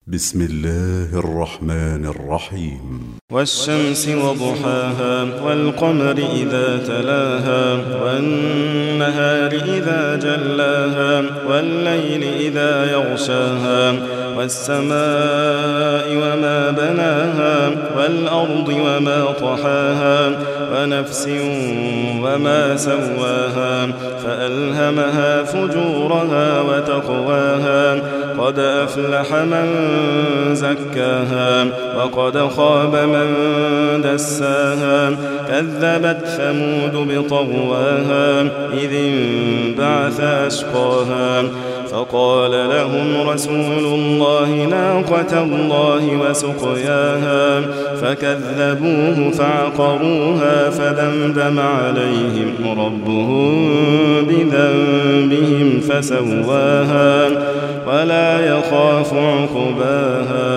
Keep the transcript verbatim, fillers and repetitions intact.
بسم الله الرحمن الرحيم والشمس وضحاها والقمر إذا تلاها والنهار إذا جلاها والليل إذا يغشاها والسماء وما بناها والأرض وما طحاها ونفس وما سواها فألهمها فجورها وتقواها قد أفلح من زكاها وقد خاب من دساها كذبت ثمود بطغواها إذ انبعث أشقاها فقال لهم رسول الله ناقة الله وسقياها فكذبوه فعقروها فدمدم عليهم ربهم بذنبهم فسواها ولا يخاف عقباها.